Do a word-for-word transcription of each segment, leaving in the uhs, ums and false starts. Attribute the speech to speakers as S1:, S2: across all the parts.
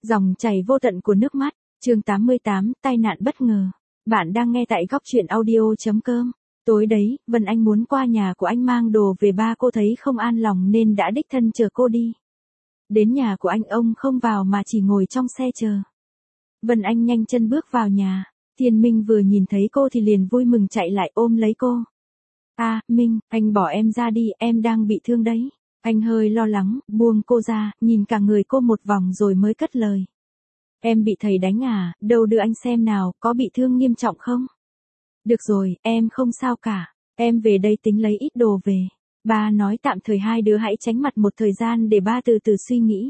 S1: Dòng chảy vô tận của nước mắt, chương tám mươi tám, tai nạn bất ngờ. Bạn đang nghe tại góc truyện audio chấm com. Tối đấy, Vân Anh muốn qua nhà của anh mang đồ về, ba cô thấy không an lòng nên đã đích thân chở cô đi. Đến nhà của anh, ông không vào mà chỉ ngồi trong xe chờ. Vân Anh nhanh chân bước vào nhà. Thiên Minh vừa nhìn thấy cô thì liền vui mừng chạy lại ôm lấy cô. À, Minh, anh bỏ em ra đi, em đang bị thương đấy. Anh hơi lo lắng, buông cô ra, nhìn cả người cô một vòng rồi mới cất lời. Em bị thầy đánh à, đâu đưa anh xem nào, có bị thương nghiêm trọng không? Được rồi, em không sao cả, em về đây tính lấy ít đồ về. Ba nói tạm thời hai đứa hãy tránh mặt một thời gian để ba từ từ suy nghĩ.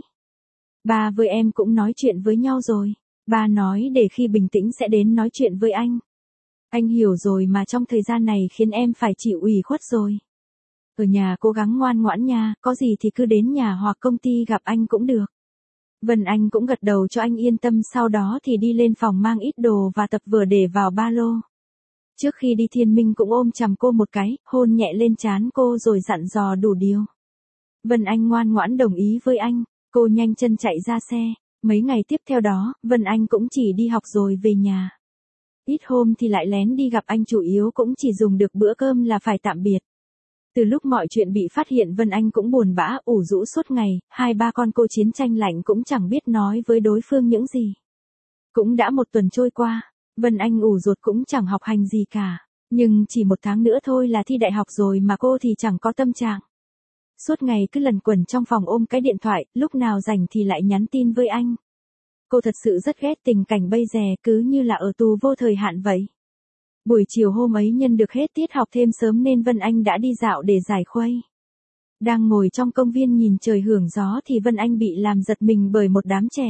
S1: Ba với em cũng nói chuyện với nhau rồi. Ba nói để khi bình tĩnh sẽ đến nói chuyện với anh. Anh hiểu rồi mà, trong thời gian này khiến em phải chịu ủy khuất rồi. Ở nhà cố gắng ngoan ngoãn nha, có gì thì cứ đến nhà hoặc công ty gặp anh cũng được. Vân Anh cũng gật đầu cho anh yên tâm, sau đó thì đi lên phòng mang ít đồ và tập vở để vào ba lô. Trước khi đi Thiên Minh cũng ôm chầm cô một cái, hôn nhẹ lên trán cô rồi dặn dò đủ điều. Vân Anh ngoan ngoãn đồng ý với anh, cô nhanh chân chạy ra xe. Mấy ngày tiếp theo đó, Vân Anh cũng chỉ đi học rồi về nhà. Ít hôm thì lại lén đi gặp anh, chủ yếu cũng chỉ dùng được bữa cơm là phải tạm biệt. Từ lúc mọi chuyện bị phát hiện, Vân Anh cũng buồn bã, ủ rũ suốt ngày, hai ba con cô chiến tranh lạnh cũng chẳng biết nói với đối phương những gì. Cũng đã một tuần trôi qua, Vân Anh ủ ruột cũng chẳng học hành gì cả, nhưng chỉ một tháng nữa thôi là thi đại học rồi mà cô thì chẳng có tâm trạng. Suốt ngày cứ lẩn quẩn trong phòng ôm cái điện thoại, lúc nào rảnh thì lại nhắn tin với anh. Cô thật sự rất ghét tình cảnh bây giờ, cứ như là ở tù vô thời hạn vậy. Buổi chiều hôm ấy nhân được hết tiết học thêm sớm nên Vân Anh đã đi dạo để giải khuây. Đang ngồi trong công viên nhìn trời hưởng gió thì Vân Anh bị làm giật mình bởi một đám trẻ.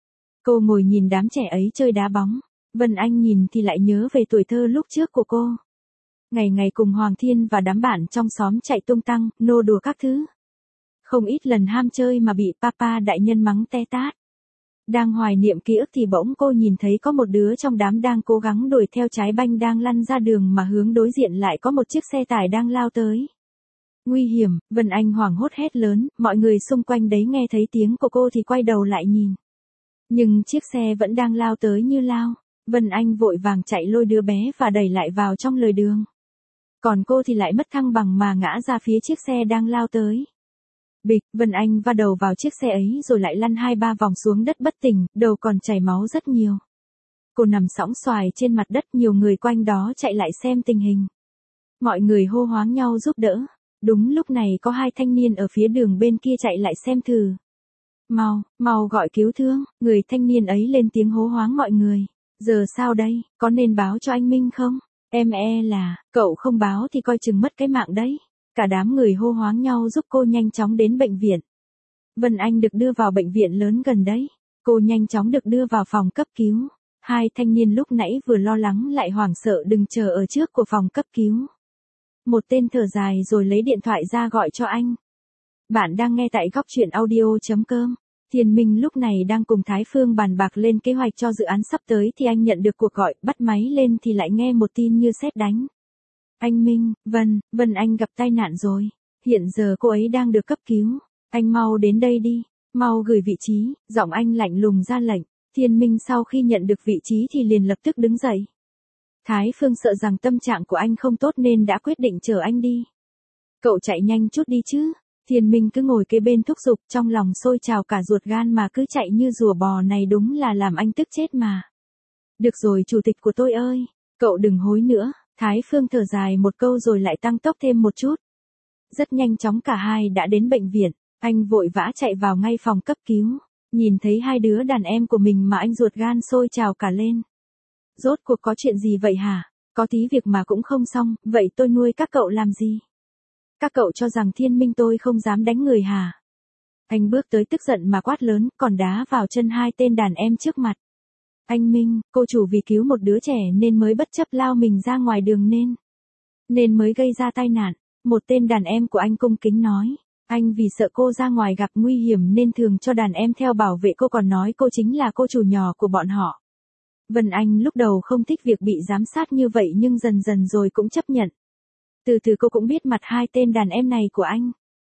S1: Cô ngồi nhìn đám trẻ ấy chơi đá bóng. Vân Anh nhìn thì lại nhớ về tuổi thơ lúc trước của cô. Ngày ngày cùng Hoàng Thiên và đám bạn trong xóm chạy tung tăng, nô đùa các thứ. Không ít lần ham chơi mà bị papa đại nhân mắng te tát. Đang hoài niệm ký ức thì bỗng cô nhìn thấy có một đứa trong đám đang cố gắng đuổi theo trái banh đang lăn ra đường mà hướng đối diện lại có một chiếc xe tải đang lao tới. Nguy hiểm, Vân Anh hoảng hốt hét lớn, mọi người xung quanh đấy nghe thấy tiếng của cô thì quay đầu lại nhìn. Nhưng chiếc xe vẫn đang lao tới như lao. Vân Anh vội vàng chạy lôi đứa bé và đẩy lại vào trong lề đường. Còn cô thì lại mất thăng bằng mà ngã ra phía chiếc xe đang lao tới. Bịch, Vân Anh va đầu vào chiếc xe ấy rồi lại lăn hai ba vòng xuống đất bất tỉnh, đầu còn chảy máu rất nhiều. Cô nằm sõng soài trên mặt đất, nhiều người quanh đó chạy lại xem tình hình. Mọi người hô hoáng nhau giúp đỡ. Đúng lúc này có hai thanh niên ở phía đường bên kia chạy lại xem thử. Mau, mau gọi cứu thương, người thanh niên ấy lên tiếng hô hoáng mọi người. Giờ sao đây, có nên báo cho anh Minh không? Em e là, cậu không báo thì coi chừng mất cái mạng đấy. Cả đám người hô hoáng nhau giúp cô nhanh chóng đến bệnh viện. Vân Anh được đưa vào bệnh viện lớn gần đấy. Cô nhanh chóng được đưa vào phòng cấp cứu. Hai thanh niên lúc nãy vừa lo lắng lại hoảng sợ đừng chờ ở trước của phòng cấp cứu. Một tên thở dài rồi lấy điện thoại ra gọi cho anh. Bạn đang nghe tại góc truyện audio chấm com. Thiên Minh lúc này đang cùng Thái Phương bàn bạc lên kế hoạch cho dự án sắp tới thì anh nhận được cuộc gọi, bắt máy lên thì lại nghe một tin như sét đánh. Anh Minh, Vân, Vân Anh gặp tai nạn rồi. Hiện giờ cô ấy đang được cấp cứu. Anh mau đến đây đi, mau gửi vị trí, giọng anh lạnh lùng ra lệnh. Thiên Minh sau khi nhận được vị trí thì liền lập tức đứng dậy. Thái Phương sợ rằng tâm trạng của anh không tốt nên đã quyết định chở anh đi. Cậu chạy nhanh chút đi chứ. Thiên Minh cứ ngồi kế bên thúc giục, trong lòng sôi trào cả ruột gan mà cứ chạy như rùa bò này đúng là làm anh tức chết mà. Được rồi chủ tịch của tôi ơi, cậu đừng hối nữa. Thái Phương thở dài một câu rồi lại tăng tốc thêm một chút. Rất nhanh chóng cả hai đã đến bệnh viện, anh vội vã chạy vào ngay phòng cấp cứu. Nhìn thấy hai đứa đàn em của mình mà anh ruột gan sôi trào cả lên. Rốt cuộc có chuyện gì vậy hả? Có tí việc mà cũng không xong, vậy tôi nuôi các cậu làm gì? Các cậu cho rằng Thiên Minh tôi không dám đánh người hả? Anh bước tới tức giận mà quát lớn, còn đá vào chân hai tên đàn em trước mặt. Anh Minh, cô chủ vì cứu một đứa trẻ nên mới bất chấp lao mình ra ngoài đường nên. Nên mới gây ra tai nạn. Một tên đàn em của anh cung kính nói. Anh vì sợ cô ra ngoài gặp nguy hiểm nên thường cho đàn em theo bảo vệ cô, còn nói cô chính là cô chủ nhỏ của bọn họ. Vân Anh lúc đầu không thích việc bị giám sát như vậy nhưng dần dần rồi cũng chấp nhận. Từ từ cô cũng biết mặt hai tên đàn em này của anh.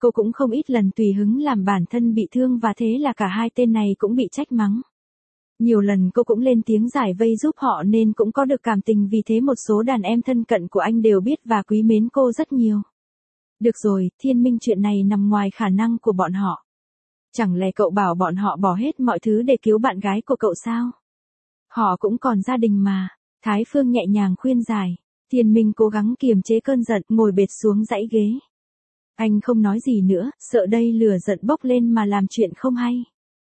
S1: cô cũng không ít lần tùy hứng làm bản thân bị thương và thế là cả hai tên này cũng bị trách mắng. Nhiều lần cô cũng lên tiếng giải vây giúp họ nên cũng có được cảm tình, vì thế một số đàn em thân cận của anh đều biết và quý mến cô rất nhiều. Được rồi, Thiên Minh, chuyện này nằm ngoài khả năng của bọn họ. Chẳng lẽ cậu bảo bọn họ bỏ hết mọi thứ để cứu bạn gái của cậu sao? Họ cũng còn gia đình mà. Thái Phương nhẹ nhàng khuyên giải. Thiên Minh cố gắng kiềm chế cơn giận, ngồi bệt xuống dãy ghế. Anh không nói gì nữa, sợ đây lửa giận bốc lên mà làm chuyện không hay.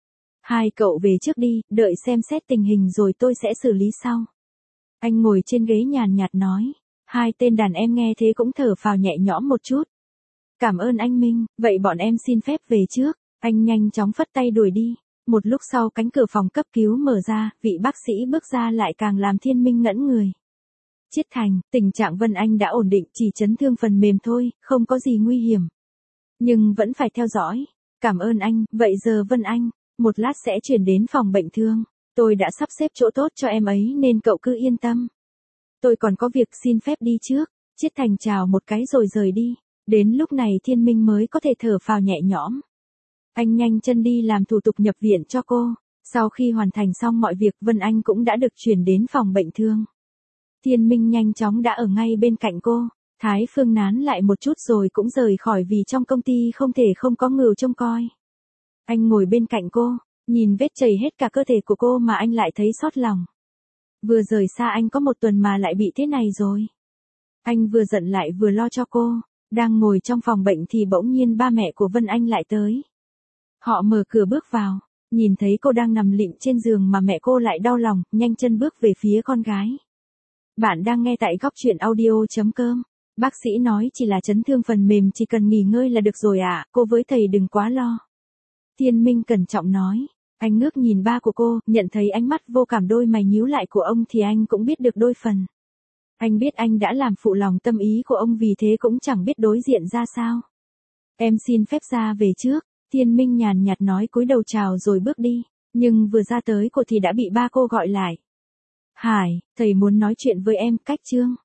S1: Hai cậu về trước đi, đợi xem xét tình hình rồi tôi sẽ xử lý sau. Anh ngồi trên ghế nhàn nhạt nói. Hai tên đàn em nghe thế cũng thở phào nhẹ nhõm một chút. Cảm ơn anh Minh, vậy bọn em xin phép về trước. Anh nhanh chóng phất tay đuổi đi. Một lúc sau cánh cửa phòng cấp cứu mở ra, vị bác sĩ bước ra lại càng làm Thiên Minh ngẩn người. Chiết Thành, tình trạng Vân Anh đã ổn định, chỉ chấn thương phần mềm thôi, không có gì nguy hiểm. Nhưng vẫn phải theo dõi. Cảm ơn anh, vậy giờ Vân Anh, một lát sẽ chuyển đến phòng bệnh thương. Tôi đã sắp xếp chỗ tốt cho em ấy nên cậu cứ yên tâm. Tôi còn có việc, xin phép đi trước. Chiết Thành chào một cái rồi rời đi. Đến lúc này Thiên Minh mới có thể thở phào nhẹ nhõm. Anh nhanh chân đi làm thủ tục nhập viện cho cô. Sau khi hoàn thành xong mọi việc, Vân Anh cũng đã được chuyển đến phòng bệnh thương. Thiên Minh nhanh chóng đã ở ngay bên cạnh cô. Thái Phương nán lại một chút rồi cũng rời khỏi vì trong công ty không thể không có người trông coi. Anh ngồi bên cạnh cô, nhìn vết chảy hết cả cơ thể của cô mà anh lại thấy xót lòng. Vừa rời xa anh có một tuần mà lại bị thế này rồi. Anh vừa giận lại vừa lo cho cô. Đang ngồi trong phòng bệnh thì bỗng nhiên ba mẹ của Vân Anh lại tới. Họ mở cửa bước vào, nhìn thấy cô đang nằm lịm trên giường mà mẹ cô lại đau lòng, nhanh chân bước về phía con gái. Bạn đang nghe tại góc truyện audio.com. Bác sĩ nói chỉ là chấn thương phần mềm, chỉ cần nghỉ ngơi là được rồi ạ, à, cô với thầy đừng quá lo. Thiên Minh cẩn trọng nói. Anh ngước nhìn ba của cô, nhận thấy ánh mắt vô cảm đôi mày nhíu lại của ông thì anh cũng biết được đôi phần. Anh biết anh đã làm phụ lòng tâm ý của ông, vì thế cũng chẳng biết đối diện ra sao. Em xin phép ra về trước. Thiên Minh nhàn nhạt nói, cúi đầu chào rồi bước đi. Nhưng vừa ra tới cô thì đã bị ba cô gọi lại. Hải, thầy muốn nói chuyện với em. Cách chương.